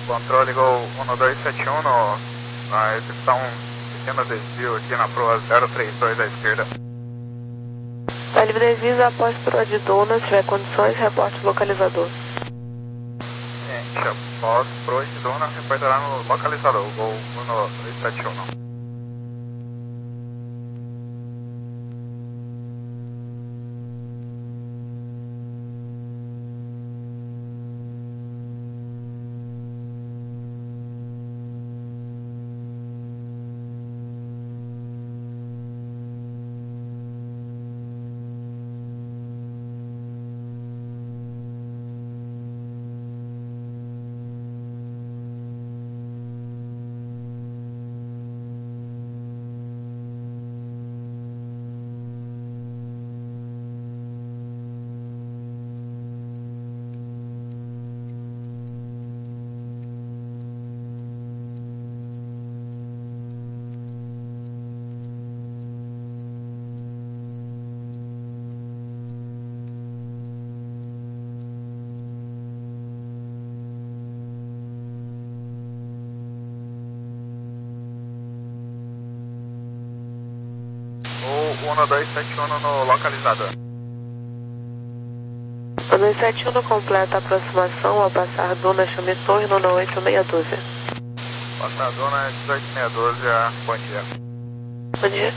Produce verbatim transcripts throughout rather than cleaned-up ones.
Controle Gol um dois sete um, no, na execução um pequeno desvio aqui na proa zero três dois à esquerda. Tá livre desvio após proa de Duna, se tiver condições, reporte localizador. Gente, após proa de Duna, reportará no localizador, Gol um dois sete um. um dois sete um no localizador. um dois sete um completa a aproximação ao passar Duna, chame Torre no oito seis um dois. Passar Duna dezoito seis um dois, bom dia. Bom dia.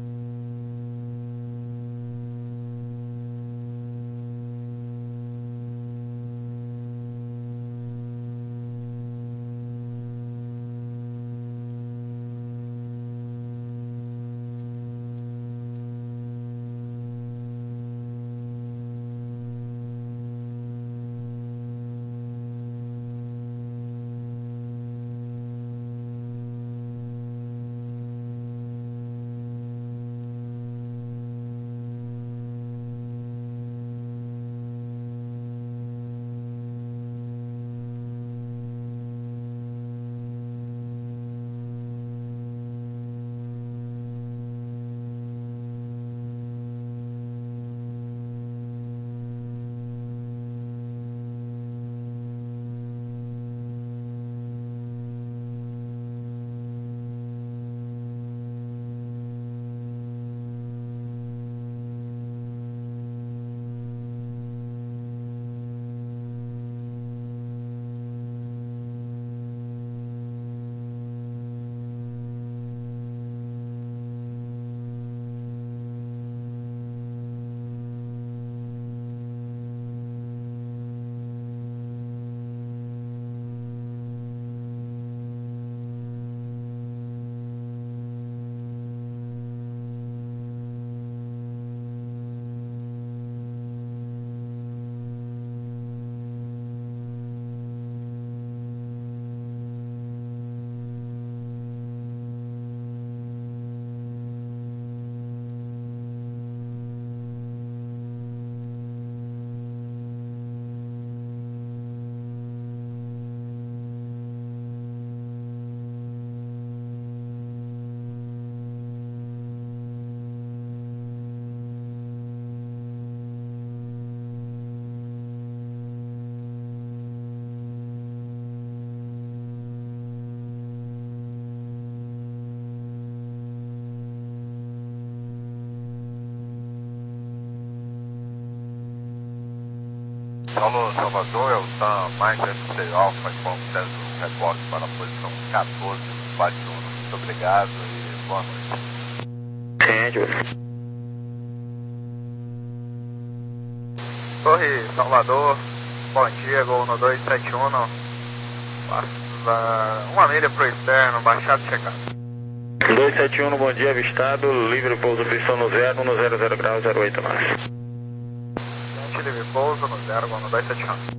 Alô, Salvador, é o TAM mais S C Alpha, com acesso reporte para a posição quatorze, quatro um. Muito obrigado e boa noite. Torre Salvador, bom dia, Gol um dois sete um, passa uma milha pro externo, baixado chegado. um dois sete um, bom dia, avistado, livre pouso, pistão no zero, no zero zero grau, zero oito mais. Livre pouso no zero, Gol um dois sete um.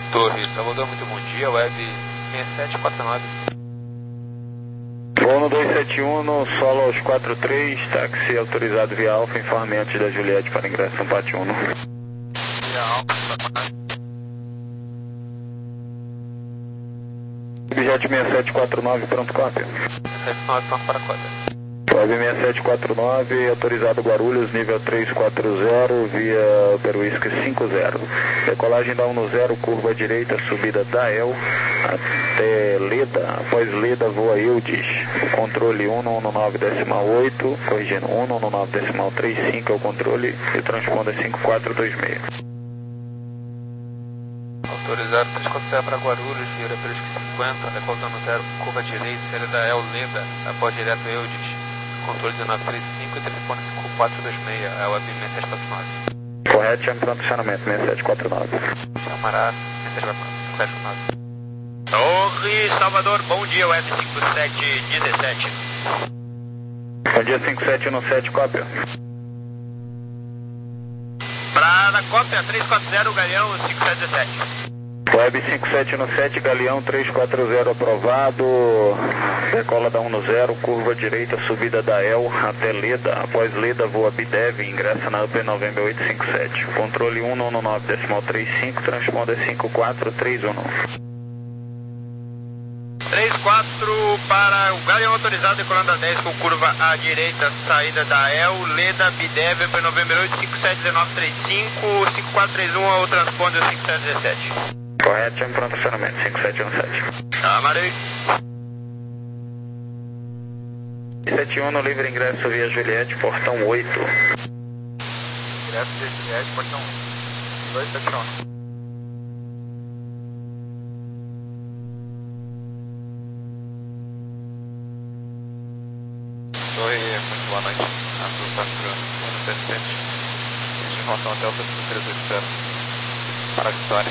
Torre, Salvador, muito bom dia, web seis sete quatro nove. Voo no dois sete um, no solo aos quatro três, táxi autorizado via Alfa, informamentos da Juliette para ingresso no pátio um. Via Alfa, Objeto seis sete quatro nove, pronto, cópia. seis sete nove, pronto para cópia. Web seis sete quatro nove, autorizado Guarulhos, nível três quatro zero, via Peruísca cinco zero. Decolagem da um no zero, curva direita, subida da E L até Leda. Após Leda, voa Eudes. Controle um no nove decimal oito, corrigindo um no nove decimal trinta e cinco é o controle e o transponder cinco quatro dois seis. Autorizado três quatro zero para Guarulhos, via Peruísca cinquenta, decolando zero, curva direita, saída da E L Leda, após direto Eudes. Controle dezenove trinta e cinco e telefone cinco quatro dois seis, é o web seis sete quatro nove. Correto, chame para funcionamento seis sete quatro nove. Chamará seis sete quatro nove. Torre, Salvador, bom dia, web cinco sete um sete. Bom dia, cinco sete um sete, cópia. Para a cópia três quatro zero, Galeão cinco sete um sete. Web cinco sete um sete, Galeão três quatro zero aprovado. Decola da um no zero, curva direita, subida da E L até Leda. Após Leda, voa Bidev, ingressa na Upper November oito cinco sete. Controle um no nove decimal trinta e cinco, transponder cinco quatro três um. três quatro para o Galeão autorizado, decolando da dez com curva à direita, saída da E L, Leda, Bidev, Upper November oito cinco sete um nove três cinco, cinco quatro três um é o transponder cinco sete um sete. Correto, chame para funcionamento cinco sete um sete. Chamarei. sete um no livre ingresso via Juliette, portão oito. Ingresso via Juliette, portão dois sete um. Oi, muito boa noite. Azul quatro um sete sete. Informação até o três oito zero. Para a Vitória.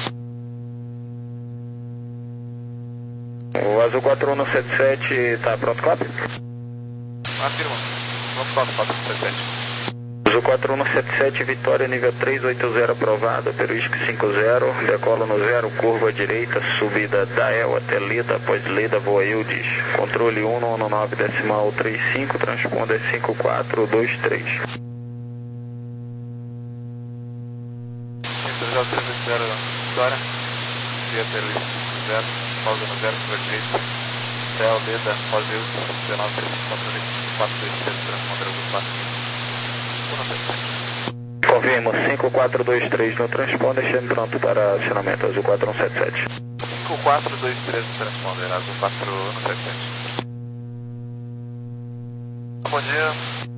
O Azul quatro um sete sete está pronto, cópia? Afirma. Vamos para o quatro um sete sete. Azul quatro um sete sete, Vitória, nível três oito zero aprovado, Peruísca cinco zero, decola no zero, curva direita, subida da E L até Leda, após Leda, voa Eudes. Controle um no nove decimal trinta e cinco, transponder cinco quatro dois três. Autorizado três oito zero, Vitória. Via Peruísca cinco zero, pausa no zero, curva direita. T E L, Leda, após Eudes, dezenove trinta e cinco, controle cinco quatro dois três, transponder azul quatro um sete sete. Confirmo, cinco quatro dois três no transponder, chame pronto para acionamento Azul quatro um sete sete. cinco quatro dois três no transponder, Azul quatro um sete sete. Bom dia.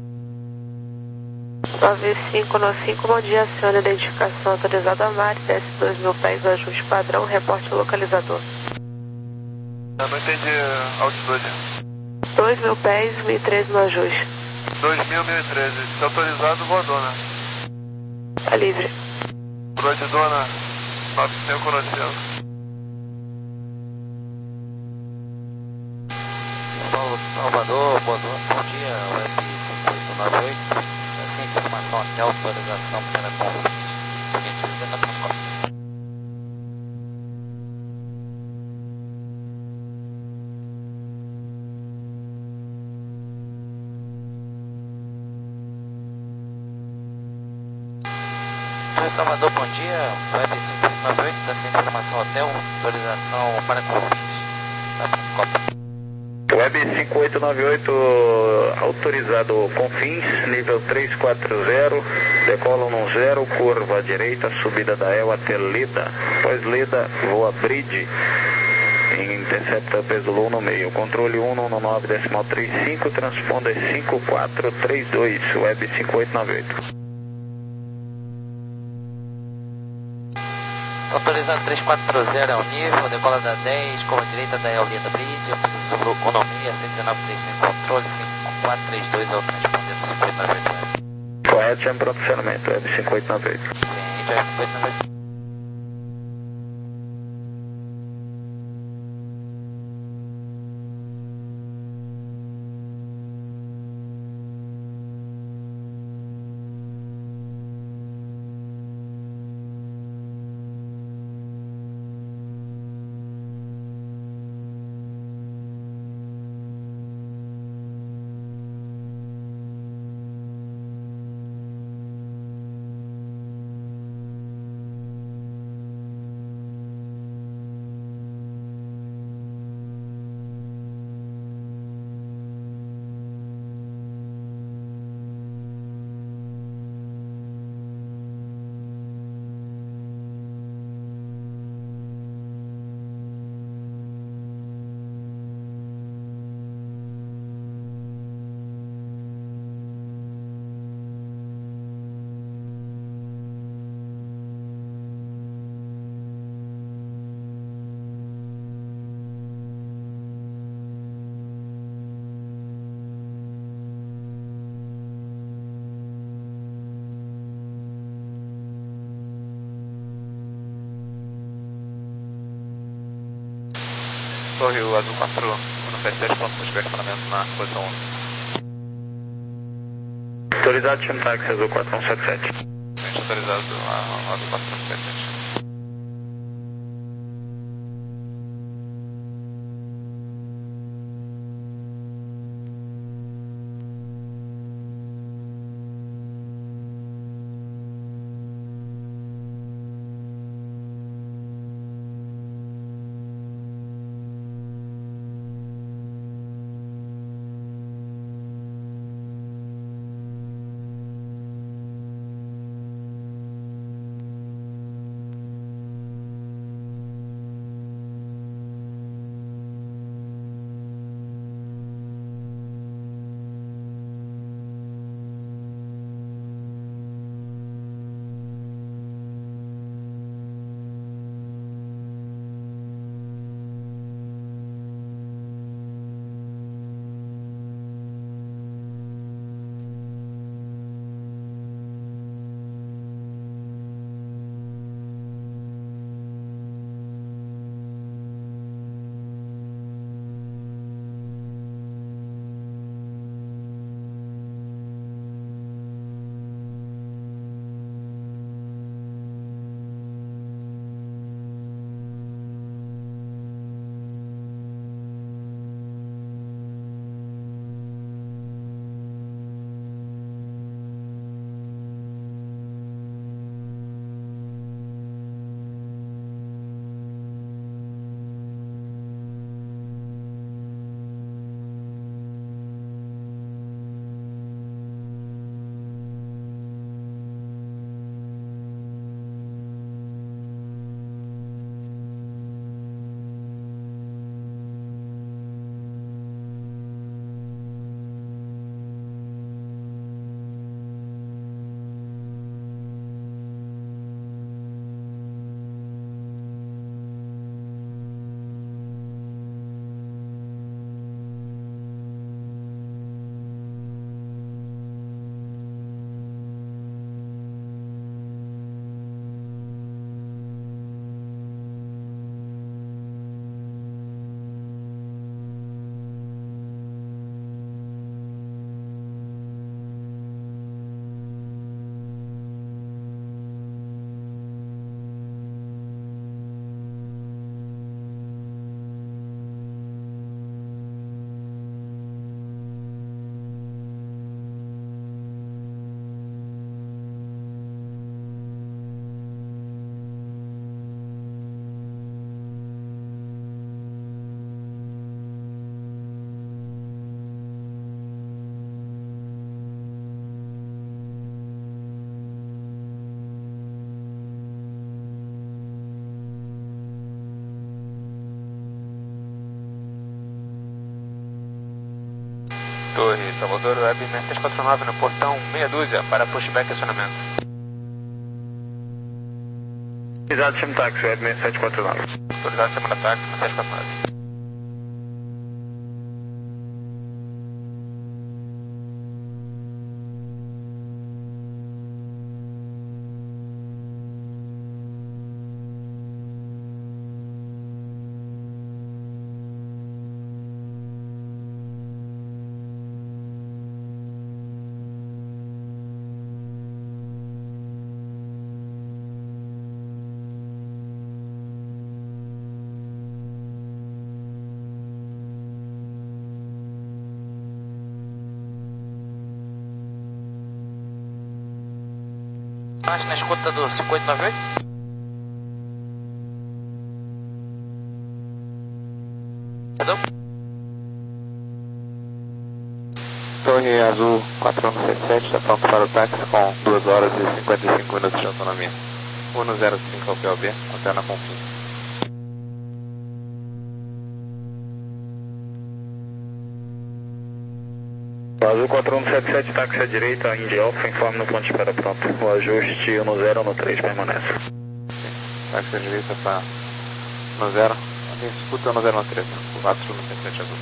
nove cinco nove cinco, bom dia, senhora. Identificação autorizada a Mari, desce dois mil pés, ajuste padrão, reporte localizador. Eu não entendi a altitude. dois mil pés, mil e treze no ajuste. dois mil, mil e treze. Se autorizado, voa dona. Tá livre. Proa de dona, nove cinco nove cinco. Paulo Salvador, bom, bom dia, web cinco oito nove oito. Essa informação até autorização para convite. Gentileza da Proscópio. Oi, Salvador, bom dia. Web cinco oito nove oito, essa informação hotel, autorização para convite. Da Proscópio. Web cinco oito nove oito, autorizado Confins, nível três quatro zero, decola no zero, curva à direita, subida da E L até Leda. Após Leda, voa Bridge, intercepta peso low no meio. Controle um no nove decimal trinta e cinco, transponder cinco quatro três dois, Web cinco oito nove oito. Autorizado três quatro zero ao nível, decola da dez, curva direita da Elvida Bridge, Zulu Economia, cento e dezenove trinta e cinco, controle cinco quatro três dois ao transponder do cinco oito nove oito. Correto, chame para funcionamento, Web cinco oito nove oito. Sim, já é cinco oito nove oito. Torre, o Azul quatro um sete sete, pronto, pushback acionamento na posição um. Autorizado, chama táxi Azul quatro um sete sete. Gente, autorizado a Azul quatro um sete sete. Torre, Salvador, Web seis quatro nove no portão meia dúzia para pushback e acionamento. Autorizado, chama táxi Web sete quatro nove. Autorizado, chama da táxi seis quatro nove. Mas na escuta do cinco oito nove oito? Perdão? Torre Azul quatro um sete sete, está pronto para o táxi com duas horas e cinquenta e cinco minutos de autonomia. um zero cinco ao P O B, até na Confins. Azul quatro um sete sete, táxi à direita, Indy Alpha, informe no ponto de espera pronto. O ajuste no zero no três permanece. Táxi à direita para no zero, escuta no zero no três, quatro um sete sete Azul.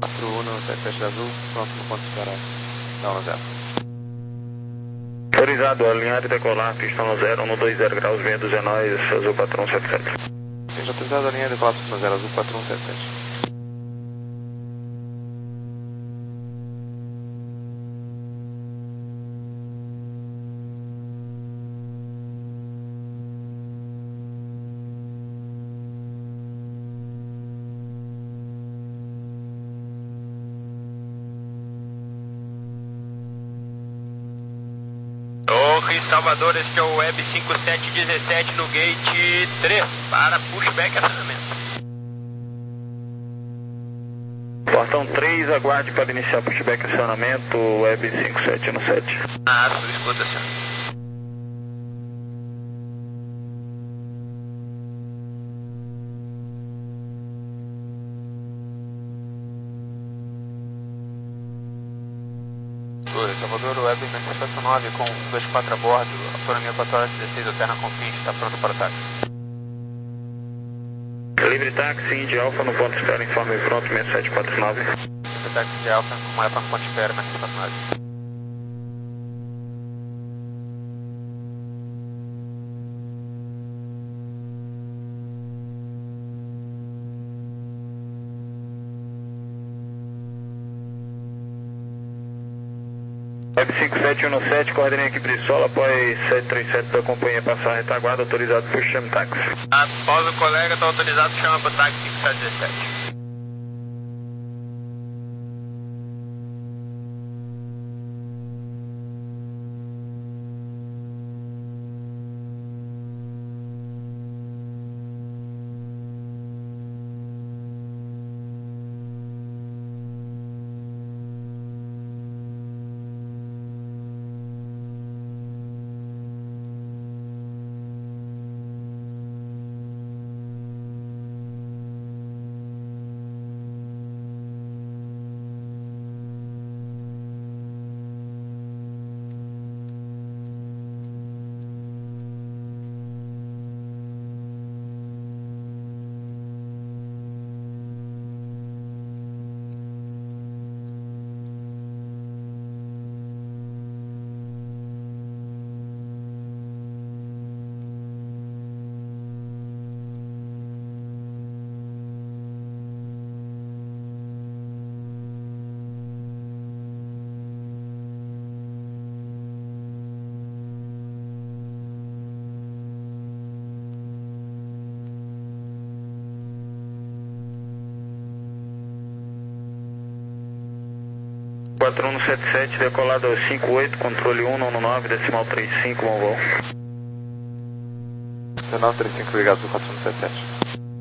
quatro um sete sete azul, pronto no ponto de espera. Não, no zero. Autorizado, alinhar e decolar, pista no zero, um dois zero graus, venha dos nós, azul quatro um sete sete. Seja autorizado, alinhar e decolar, pista no zero, azul quatro um sete sete. Salvador, este é o Web cinco sete um sete no gate três para pushback acionamento. Portão três, aguarde para iniciar pushback acionamento, Web cinco sete um sete. Ah, sua escuta, senhor. Salvador, Web sete nove com vinte e quatro a bordo, autonomia quatro horas dezesseis, alterna Confins, está pronto para o táxi. Livre táxi, Indy Alpha no ponto de espera, informe pronto, seis sete quatro nove. Livre táxi de Alpha, como é para no ponto de espera, seis sete quatro nove. Web cinco sete um sete, coordenei aqui Brissola, após sete três sete da companhia passar a retaguarda, autorizado por chame táxi. Após o colega, está autorizado, chama para o táxi cinco sete um sete. quatro um sete sete, decolado cinco oito, controle um nove, decimal trinta e cinco, bom voo. dezenove trinta e cinco, ligado do quatro um sete sete.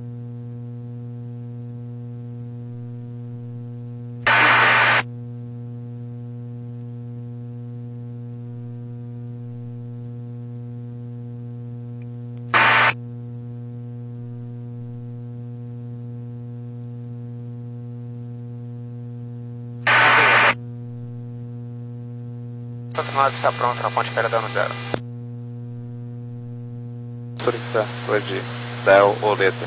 Está pronto na ponte espera dano zero. Solicitar, pode Del ou letra.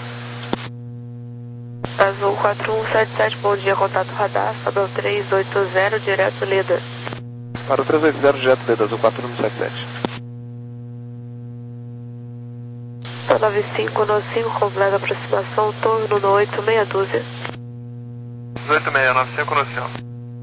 Azul quatro um sete sete, bom dia, contato radar, Padrão três oito zero, direto Leda. Para o três oito zero, direto Leda, Azul quatro um sete sete. nove cinco nove cinco, completa aproximação, torno no oito meia dúzia. oito seis nove cinco no céu.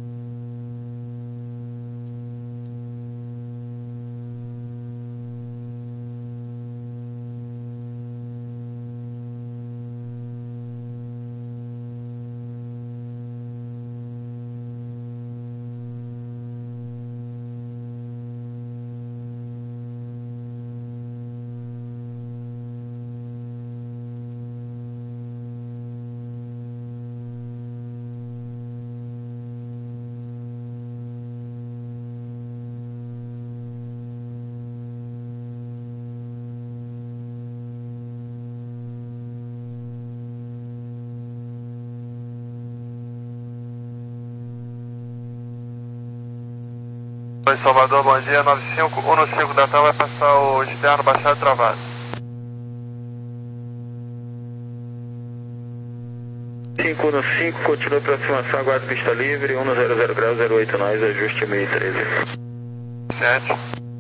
Oi, Salvador, bom dia, nove cinco um cinco da TAM vai passar o externo baixado travado. cinco no cinco, continua a aproximação, aguardo pista livre, um no zero zero grau, zero oito nós, ajuste mil e treze. sete.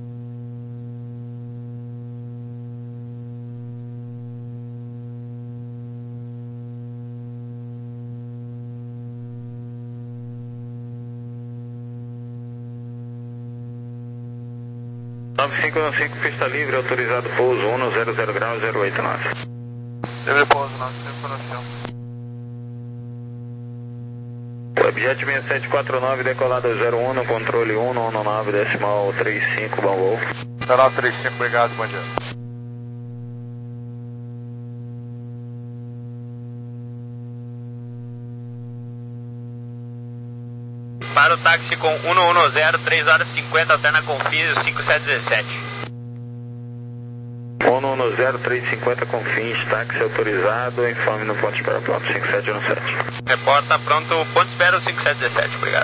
nove cinco no cinco, pista livre, autorizado pouso um no zero zero grau, zero oito nove. Livre pouso, nove cinco no cinco. Webjet seis sete quatro nove, decolada zero um, no controle um no um nove, decimal trinta e cinco, bom voo. zero nove trinta e cinco, obrigado, bom dia. Para o táxi com um no um zero, três horas e cinquenta, alterna com Fins, cinco sete um sete. um no um zero, três cinquenta com fins, táxi autorizado, informe no ponto de espera pronto, cinco sete um sete. Reporta pronto, ponto de espera cinco sete um sete, obrigado.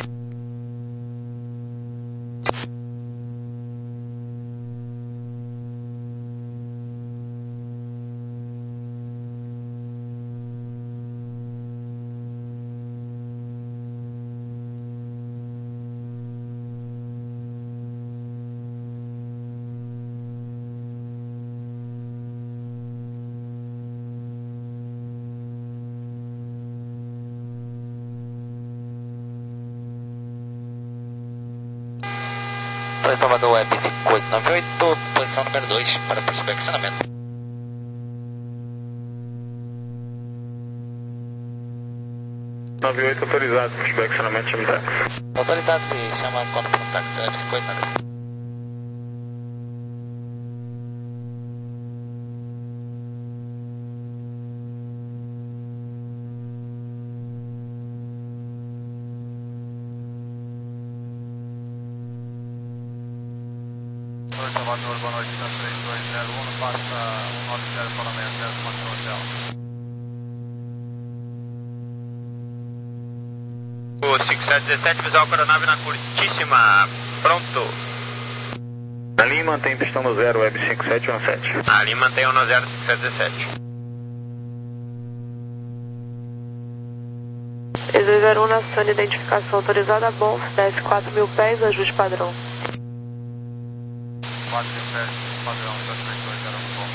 Salvador Web cinco oito nove oito, posição número dois, para posicionamento. nove oito autorizado, pushback acionamento, chama táxi. Autorizado e chama quando para o táxi, Web cinco oito nove oito. Salvador, boa noite, três dois zero um, passa um nove zero para meia zero, quatro hotel. O cinco sete um sete, visual para a nave na curtíssima, pronto. Ali mantém pistão no zero, Web cinco sete um sete. Ali mantém um no zero, cinco sete um sete. três dois zero um na Sony, identificação autorizada, bom, desce quatro mil pés, ajuste padrão. quatro mil pés, padrão, três dois zero um, bom.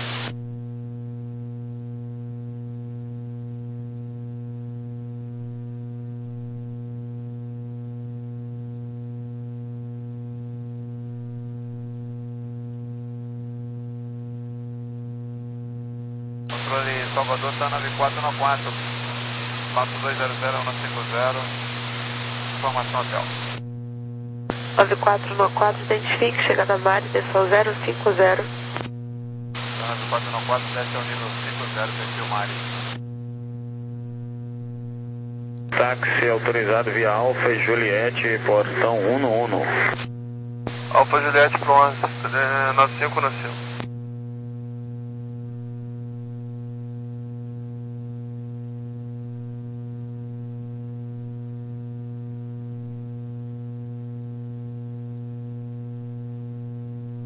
Controle Salvador, tá nove quatro um quatro, quatro dois zero zero um cinco zero, informação hotel. nove quatro um quatro, identifique, chegada a Mari, desceu zero cinco zero. nove quatro um quatro, desce ao nível cinco zero, perfil Mari. Táxi autorizado via Alfa e Juliette, portão um no um. Alfa Juliette pro onze, nove cinco no cinco.